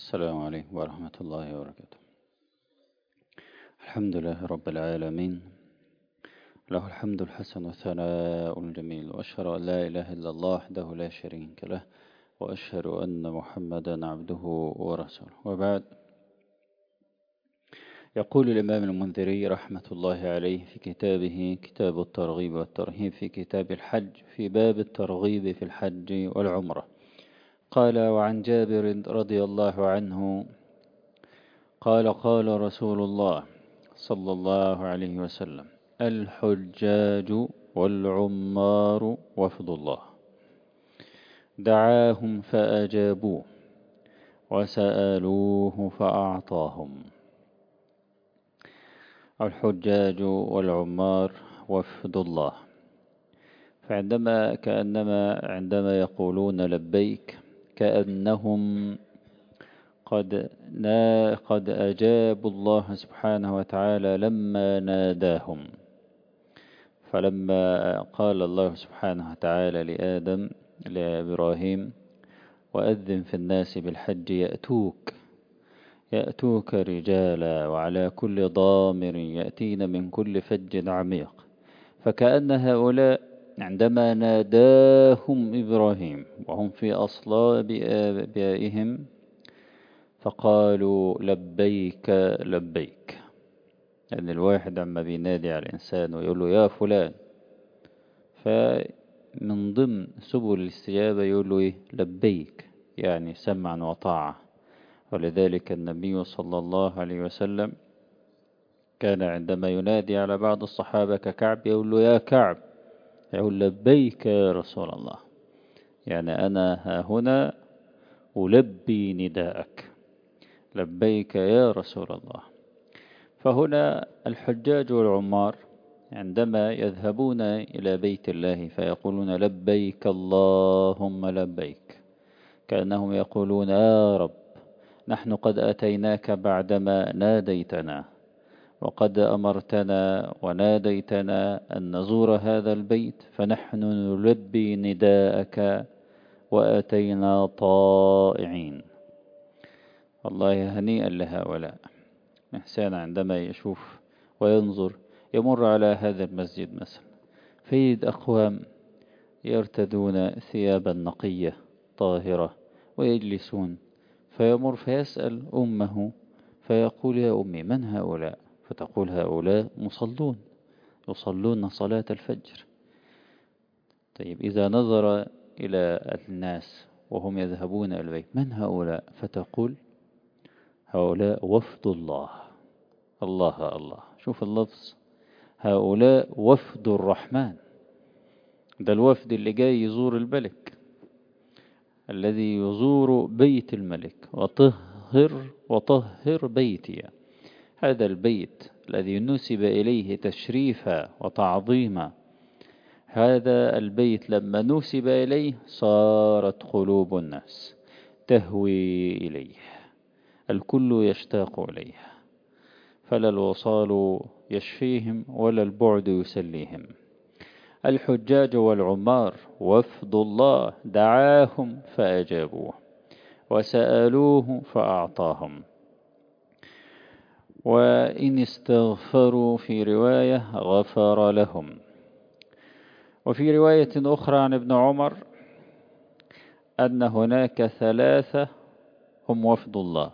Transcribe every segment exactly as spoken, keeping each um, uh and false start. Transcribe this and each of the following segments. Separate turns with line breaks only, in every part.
السلام عليكم ورحمة الله وبركاته. الحمد لله رب العالمين، له الحمد الحسن والثناء الجميل، وأشهد أن لا إله إلا الله وحده لا شريك له، وأشهد أن محمدا عبده ورسوله. وبعد، يقول الإمام المنذري رحمة الله عليه في كتابه كتاب الترغيب والترهيب في كتاب الحج في باب الترغيب في الحج والعمرة، قال: وعن جابر رضي الله عنه قال: قال رسول الله صلى الله عليه وسلم: الحجاج والعمار وفد الله، دعاهم فأجابوه وسألوه فأعطاهم. الحجاج والعمار وفد الله، فعندما كأنما عندما يقولون لبيك كأنهم قد قد أجابوا الله سبحانه وتعالى لما ناداهم. فلما قال الله سبحانه وتعالى لآدم لإبراهيم: وأذن في الناس بالحج يأتوك يأتوك رجالا وعلى كل ضامر يأتين من كل فج عميق، فكأن هؤلاء عندما ناداهم إبراهيم وهم في أصلاب آبائهم فقالوا لبيك لبيك. لأن الواحد عما بينادي على الإنسان ويقول له يا فلان، فمن ضمن سبل الاستجابة يقول له إيه؟ لبيك، يعني سمعا وطاعة. ولذلك النبي صلى الله عليه وسلم كان عندما ينادي على بعض الصحابة ككعب يقول له يا كعب، يقول لبيك يا رسول الله، يعني أنا ها هنا ألبي نداءك، لبيك يا رسول الله. فهنا الحجاج والعمار عندما يذهبون إلى بيت الله فيقولون لبيك اللهم لبيك، كأنهم يقولون يا رب، نحن قد أتيناك بعدما ناديتنا، وقد أمرتنا وناديتنا أن نزور هذا البيت، فنحن نلبي نداءك وأتينا طائعين. والله هنيئا لهؤلاء. إنسان عندما يشوف وينظر يمر على هذا المسجد مثلا فيجد أقوام يرتدون ثيابا نقية طاهرة ويجلسون، فيمر فيسأل أمه فيقول يا أمي من هؤلاء؟ فتقول هؤلاء مصلون يصلون صلاة الفجر. طيب إذا نظر إلى الناس وهم يذهبون إلى البيت من هؤلاء؟ فتقول هؤلاء وفد الله. الله الله، شوف اللفظ، هؤلاء وفد الرحمن. ده الوفد اللي جاي يزور الملك، الذي يزور بيت الملك. وطهر وطهر بيتي، هذا البيت الذي نسب إليه تشريفا وتعظيما، هذا البيت لما نسب إليه صارت قلوب الناس تهوي إليه، الكل يشتاق إليه، فلا الوصال يشفيهم ولا البعد يسليهم. الحجاج والعمار وفد الله، دعاهم فأجابوه وسألوه فأعطاهم. وإن استغفروا في رواية غفر لهم. وفي رواية أخرى عن ابن عمر أن هناك ثلاثة هم وفد الله.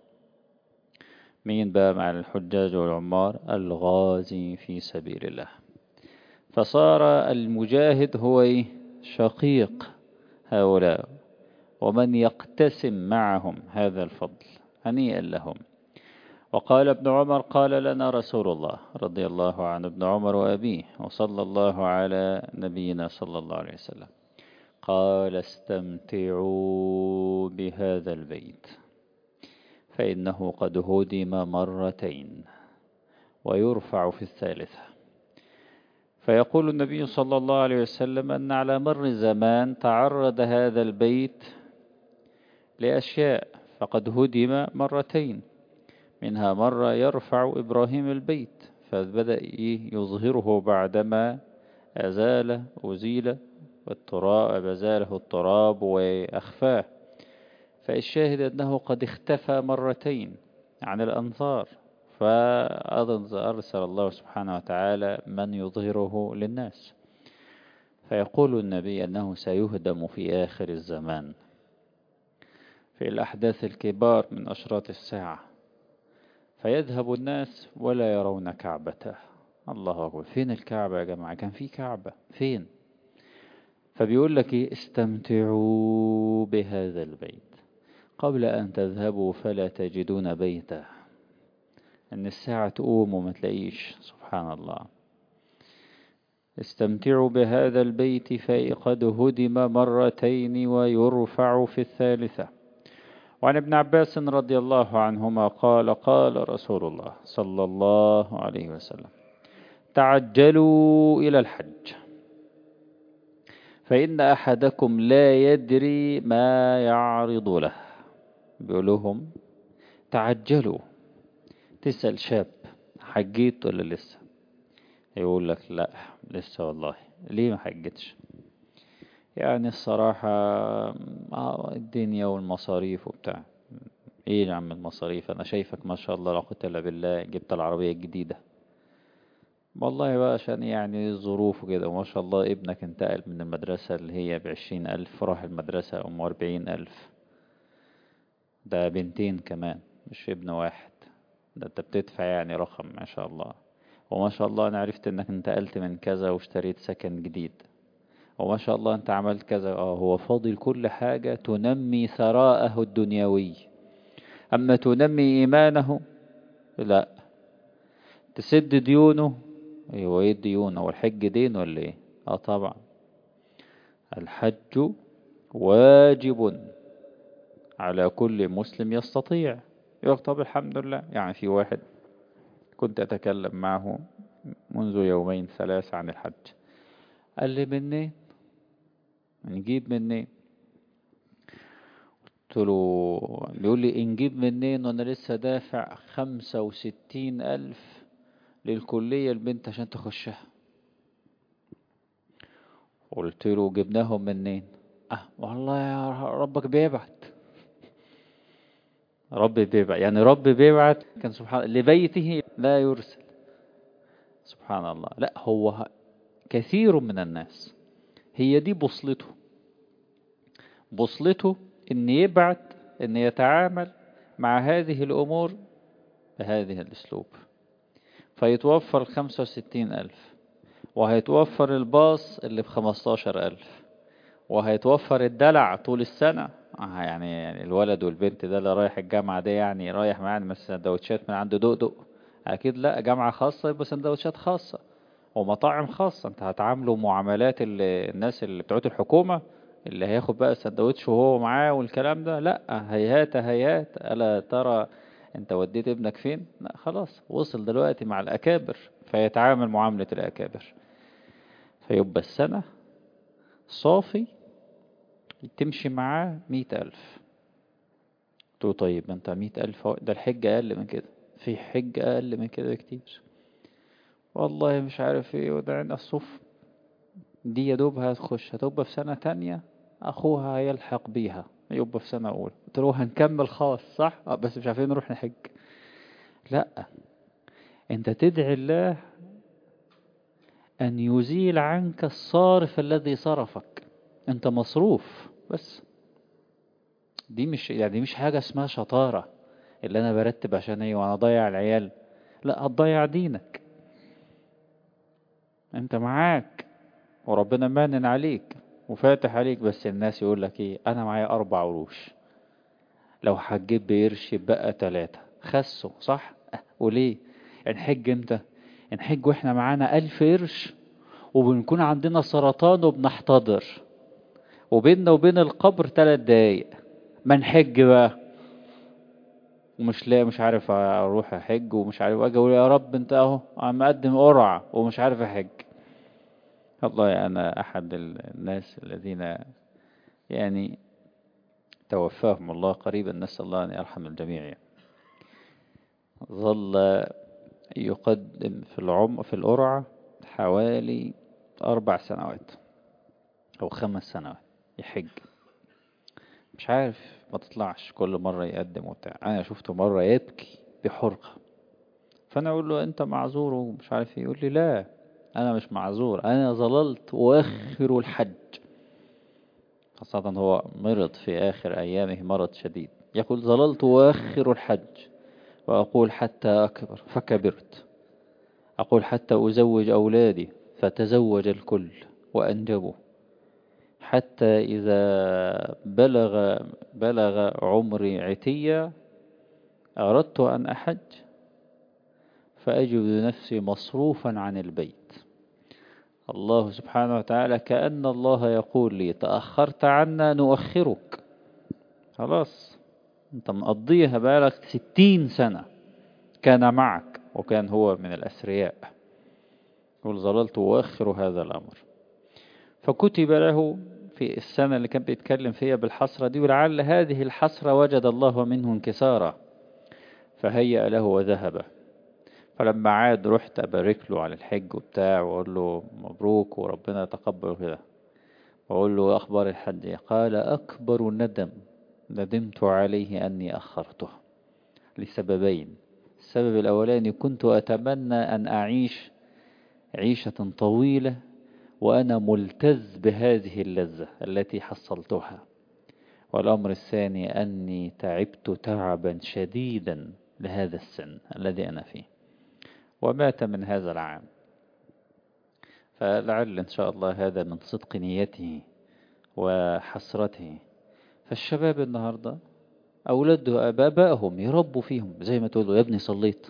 مين بقى مع الحجاج والعمار؟ الغازي في سبيل الله، فصار المجاهد هو شقيق هؤلاء ومن يقتسم معهم هذا الفضل، هنيئا لهم. وقال ابن عمر قال لنا رسول الله رضي الله عن ابن عمر وأبيه وصلى الله على نبينا صلى الله عليه وسلم، قال استمتعوا بهذا البيت فإنه قد هدم مرتين ويرفع في الثالثة. فيقول النبي صلى الله عليه وسلم أن على مر الزمان تعرض هذا البيت لأشياء فقد هدم مرتين، منها مرة يرفع إبراهيم البيت فبدأ يظهره بعدما أزال أزيل والتراب أزاله التراب وأخفاه، فالشاهد أنه قد اختفى مرتين عن الأنظار، فأرسل الله سبحانه وتعالى من يظهره للناس. فيقول النبي أنه سيهدم في آخر الزمان في الأحداث الكبار من أشراط الساعة، فيذهب الناس ولا يرون كعبته. الله أكبر، فين الكعبة يا جماعة؟ كان في كعبة فين؟ فبيقول لك استمتعوا بهذا البيت قبل أن تذهبوا فلا تجدون بيته. أن الساعة تقوم وما تلاقيش، سبحان الله. استمتعوا بهذا البيت فقد هدم مرتين ويرفع في الثالثة. وعن ابن عباس رضي الله عنهما قال قال رسول الله صلى الله عليه وسلم: تعجلوا إلى الحج فإن أحدكم لا يدري ما يعرض له. بيقولهم تعجلوا. تسأل شاب حجيت ولا لسه؟ يقول لك لا لسه والله. ليه ما حجتش؟ يعني الصراحة الدنيا والمصاريف وبتاع. ايه يا عم المصاريف؟ انا شايفك ما شاء الله لا قوة الا بالله جبت العربية الجديدة. والله بقى عشان يعني الظروف وكده، وما شاء الله ابنك انتقل من المدرسة اللي هي بعشرين ألف راح المدرسة أم أربعين ألف. ده بنتين كمان مش ابن واحد. ده انت بتدفع يعني رقم ما شاء الله. وما شاء الله انا عرفت انك انتقلت من كذا واشتريت سكن جديد. وما شاء الله انت عملت كذا. اه هو فاضل كل حاجة تنمي ثراءه الدنيوي، اما تنمي ايمانه لا. تسد ديونه. ايوه ايه الديون؟ هو الحج دين ولا ايه؟ اه طبعا الحج واجب على كل مسلم يستطيع. يقول طب الحمد لله. يعني في واحد كنت أتكلم معه منذ يومين ثلاثة عن الحج، قال لي منين نجيب منين؟ قلت له، بيقول لي نجيب منين وانا لسه دافع خمسة وستين ألف للكلية البنت عشان تخشها. قلت له جبناهم منين؟ اه والله يا ربك بيبعت. رب بيبعت يعني رب بيبعت كان سبحان لبيته لا يرسل. سبحان الله. لا هو كثير من الناس هي دي بوصلته. بوصلته ان يبعت، ان يتعامل مع هذه الامور بهذه الاسلوب، فيتوفر خمسة وستين ألف، وهيتوفر الباص اللي بخمستاشر ألف، وهيتوفر الدلع طول السنة. آه يعني, يعني الولد والبنت ده اللي رايح الجامعة ده يعني رايح معاه مثلا سندوتشات من عند دقدق؟ أكيد لا، جامعة خاصة يبقى سندوتشات خاصة ومطاعم خاصة. انت هتعاملوا معاملات اللي الناس اللي بتوع الحكومة اللي هياخد بقى سندوتش وهو معاه والكلام ده؟ لا، هيهات هيهات. ألا ترى انت وديت ابنك فين؟ لا خلاص وصل دلوقتي مع الأكابر، فيتعامل معاملة الأكابر. فيبقى السنة صافي تمشي معاه مئة ألف. تقول طيب انت مئة ألف ده الحج أقل من كده، في حج أقل من كده كتير. والله مش عارف ايه وده عند الصف دي يا دوب هتخش هتبقى في سنة تانية، أخوها هيلحق بيها يبقى في سنة أولى. قلت له هنكمل خاص صح؟ آه بس مش عارفين نروح نحج. لا، أنت تدعي الله أن يزيل عنك الصارف الذي صرفك. أنت مصروف بس. دي مش يعني دي مش حاجة اسمها شطارة اللي أنا برتب عشان إيه وأنا أضيع العيال. لا، هتضيع دينك. أنت معاك وربنا مانن عليك وفاتح عليك، بس الناس يقول لك ايه؟ انا معايا اربع قروش، لو حجيت بقرش بقى تلاتة خسوا صح؟ أه وليه؟ نحج امتى؟ نحج واحنا معانا الف قرش وبنكون عندنا سرطان وبنحتضر وبيننا وبين القبر تلات دقايق. ما نحج بقى ومش لا مش عارف اروح احج ومش عارف اجي اقول يا رب انت اهو عم اقدم قرعة ومش عارف احج. والله انا احد الناس الذين يعني توفاهم الله قريبا، نسأل الله أن يرحم الجميع يعني. ظل يقدم في العمر في القرعة حوالي أربع سنوات أو خمس سنوات يحج. مش عارف ما تطلعش كل مرة يقدم وبتاع. أنا شفته مرة يبكي بحرقة، فأنا أقول له أنت معذور ومش عارف إيه، يقول لي لا أنا مش معذور، أنا ظللت أؤخر الحج. خاصة هو مرض في آخر أيامه مرض شديد، يقول ظللت أؤخر الحج وأقول حتى أكبر فكبرت، أقول حتى أزوج أولادي فتزوج الكل وأنجبوا، حتى إذا بلغ بلغ عمري عتية أردت أن أحج فأجد نفسي مصروفا عن البيت. الله سبحانه وتعالى كأن الله يقول لي تأخرت عنا نؤخرك، خلاص أنت مقضيها بالك ستين سنة، كان معك وكان هو من الأثرياء، يقول ظللت أؤخر هذا الأمر. فكتب له في السنة اللي كان بيتكلم فيها بالحسرة دي، ولعل هذه الحسرة وجد الله منه انكسارا فهيأ له وذهب. فلما عاد رحت أبارك له على الحج وبتاع وأقول له مبروك وربنا يتقبل كده، وأقول له أخبار الحج، قال أكبر ندم ندمت عليه أني أخرته لسببين. السبب الأولاني كنت أتمنى أن أعيش عيشة طويلة وأنا ملتز بهذه اللذة التي حصلتها، والأمر الثاني أني تعبت تعبا شديدا لهذا السن الذي أنا فيه، ومات من هذا العام. فلعل إن شاء الله هذا من صدق نيته وحسرته. فالشباب النهاردة أولاده أبائهم يربوا فيهم، زي ما تقولوا يا ابني صليت،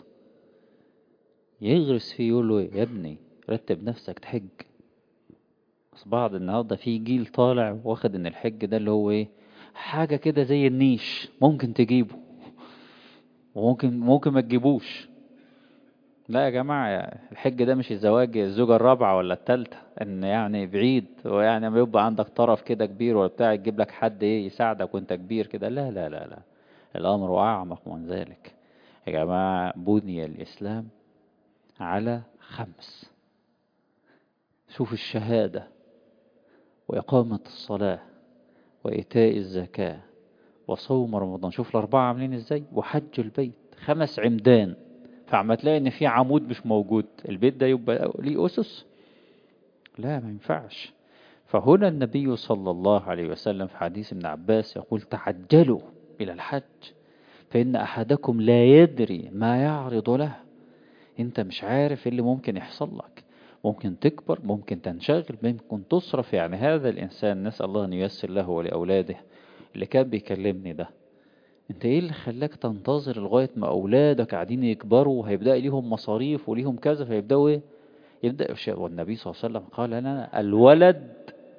يغرس فيه يقول له يا ابني رتب نفسك تحج. بس بعض النهاردة في جيل طالع واخد ان الحج ده اللي هو ايه، حاجة كده زي النيش، ممكن تجيبه وممكن ممكن ما تجيبوش. لا يا جماعة، الحج ده مش الزواج الزوجة الرابعة ولا التالتة، ان يعني بعيد ويعني ما يبقى عندك طرف كده كبير ولا بتاع تجيب لك حد ايه يساعدك وانت كبير كده، لا لا لا لا، الامر اعمق من ذلك. يا جماعة بني الاسلام على خمس، شوف الشهادة وإقامة الصلاة وإيتاء الزكاة وصوم رمضان، شوف الأربعة عاملين إزاي، وحج البيت، خمس عمدان. فعما تلاقي إن في عمود مش موجود، البيت ده يبقى ليه أسس؟ لا ما ينفعش. فهنا النبي صلى الله عليه وسلم في حديث ابن عباس يقول تعجلوا إلى الحج فإن أحدكم لا يدري ما يعرض له. أنت مش عارف اللي ممكن يحصل لك، ممكن تكبر، ممكن تنشغل، ممكن تصرف. يعني هذا الإنسان نسأل الله أن ييسر له ولأولاده اللي كان بيكلمني ده، انت ايه اللي خلاك تنتظر لغاية ما أولادك قاعدين يكبروا وهيبدأ ليهم مصاريف وليهم كذا فيبدأوا ايه، يبدأ الشيء. والنبي صلى الله عليه وسلم قال لنا الولد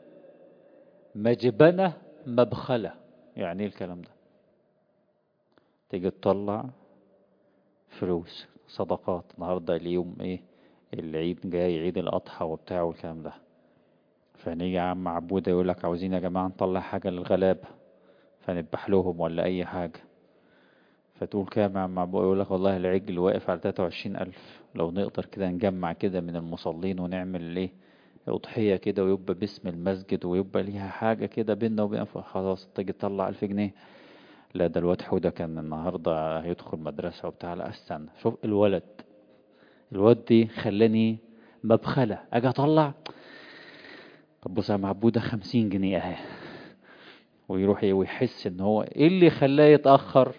مجبنة مبخلة. يعني ايه الكلام ده؟ تيجي تطلع فلوس صدقات النهاردة اليوم ايه، العيد جاي، عيد الأضحى وبتاع والكلام ده، فنيجي يا عم عبودة يقول لك عاوزين يا جماعة نطلع حاجة للغلابة فنذبح لهم ولا أي حاجة، فتقول كام يا عم عبودة، يقول لك والله العجل واقف على تلاتة وعشرين ألف، لو نقدر كده نجمع كده من المصلين ونعمل ايه أضحية كده ويبقى باسم المسجد ويبقى ليها حاجة كده بينا وبين، خلاص تيجي تطلع ألف جنيه. لا ده الواد حودة كان النهاردة هيدخل مدرسة وبتاع، لا استنى شوف الولد، الواد دي خلاني مبخلة اجي اطلع، طب بص يا معبودة خمسين جنيه اهي، ويروح ويحس ان هو ايه اللي خلاه يتأخر.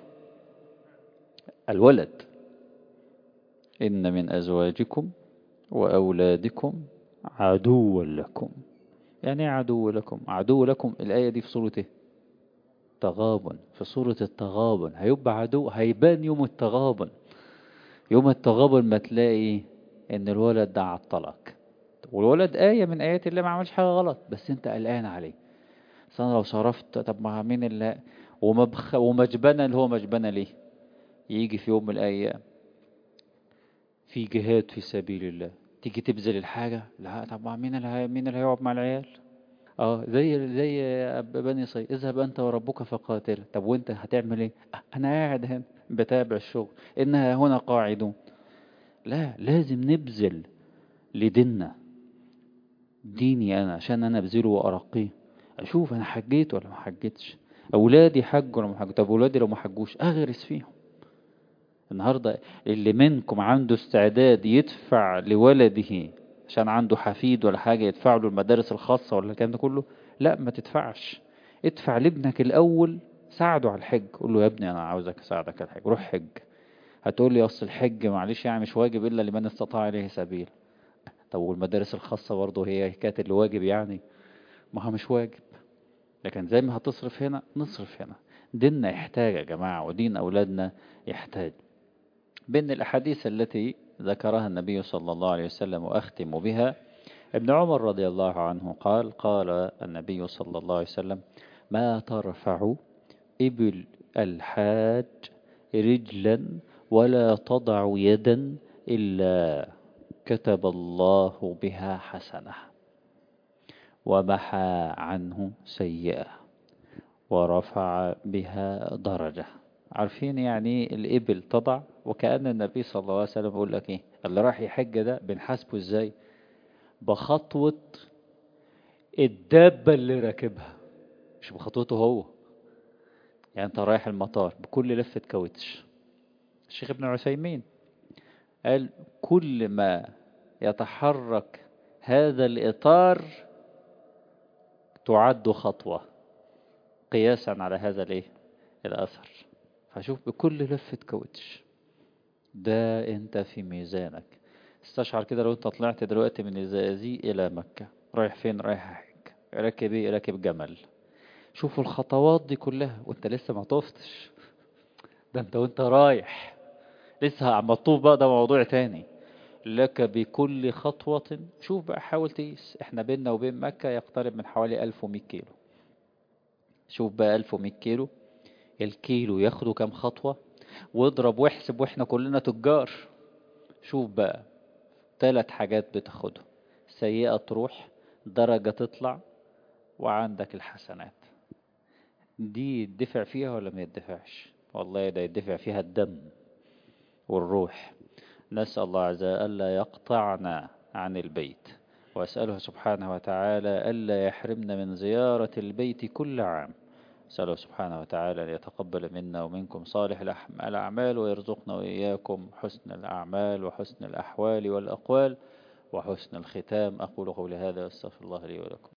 الولد إن من أزواجكم وأولادكم عدوا لكم. يعني ايه عدو لكم؟ عدو لكم الآية دي في سورة ايه؟ تغابن. في سورة التغابن هيبقى عدو، هيبان يوم التغابن. يوم التغابن ما تلاقي ان الولد ده عطلك، والولد آية من آيات الله، ما عملش حاجة غلط بس انت قلقان عليه. بس انا لو صرفت، طب مع مين اللي ومبخ... ومجبنة اللي هو مجبنة ليه؟ يجي في يوم من الأيام في جهاد في سبيل الله، تيجي تبذل الحاجة، لا طب مع مين اللي هي... مين اللي هيقعد مع العيال؟ اه زي زي بني صي اذهب انت وربك فقاتل. طب وانت هتعمل ايه؟ آه انا قاعد هنا بتابع الشغل، انها هنا قاعدون. لا لازم نبذل لديننا، ديني انا عشان انا ابذله وارقيه، اشوف انا حجيت ولا ما حجيتش، أولادي حجوا ولا ما حجوا؟ طب أولادي لو ما حجوش أغرس فيهم. النهاردة اللي منكم عنده استعداد يدفع لولده عشان عنده حفيد ولا حاجة، يدفع له المدارس الخاصة ولا الكلام ده كله؟ لا، ما تدفعش. ادفع لابنك الأول، ساعده على الحج. قول له يا ابني أنا عاوزك أساعدك على الحج، روح حج. هتقول لي أصل الحج معلش يعني مش واجب إلا لمن استطاع إليه سبيل. طب والمدارس الخاصة برضه هي حكاية اللي واجب يعني؟ ما هو مش واجب. لكن زي ما هتصرف هنا نصرف هنا. ديننا يحتاج يا جماعة، ودين أولادنا يحتاج. بين الأحاديث التي ذكرها النبي صلى الله عليه وسلم وأختم بها، ابن عمر رضي الله عنه قال قال النبي صلى الله عليه وسلم: ما ترفع إبل الحاج رجلا ولا تضع يدا إلا كتب الله بها حسنة ومحى عنه سيئة ورفع بها درجة. عارفين يعني الإبل تضع؟ وكأن النبي صلى الله عليه وسلم يقول لك إيه؟ اللي راح يحج ده بنحاسبه إزاي؟ بخطوة الدابة اللي راكبها، مش بخطوته هو. يعني أنت رايح المطار بكل لفة كاوتش. الشيخ ابن عثيمين قال: كل ما يتحرك هذا الإطار تعد خطوة قياسا على هذا الإيه؟ الأثر. فشوف بكل لفة كاوتش، ده انت في ميزانك. استشعر كده لو انت طلعت دلوقتي من الزقازيق الى مكة، رايح فين؟ رايح حج. راكب ايه؟ راكب جمل. شوفوا الخطوات دي كلها وانت لسه ما طفتش. ده انت وانت رايح لسه عم تطوف بقى، ده موضوع تاني. لك بكل خطوة. شوف بقى، حاول تقيس، احنا بيننا وبين مكة يقترب من حوالي ألف ومية كيلو. شوف بقى ألف ومية كيلو، الكيلو ياخدوا كام خطوة؟ واضرب واحسب، واحنا كلنا تجار. شوف بقى، ثلاث حاجات بتاخدهم: سيئة تروح، درجة تطلع، وعندك الحسنات. دي يدفع فيها ولا ما يدفعش؟ والله ده يدفع فيها الدم والروح. نسأل الله عز وجل ألا يقطعنا عن البيت، وأسأله سبحانه وتعالى ألا يحرمنا من زيارة البيت كل عام. أسأله سبحانه وتعالى أن يتقبل منا ومنكم صالح الأعمال، ويرزقنا وإياكم حسن الأعمال وحسن الأحوال والأقوال وحسن الختام. أقول قولي هذا واستغفر الله لي ولكم.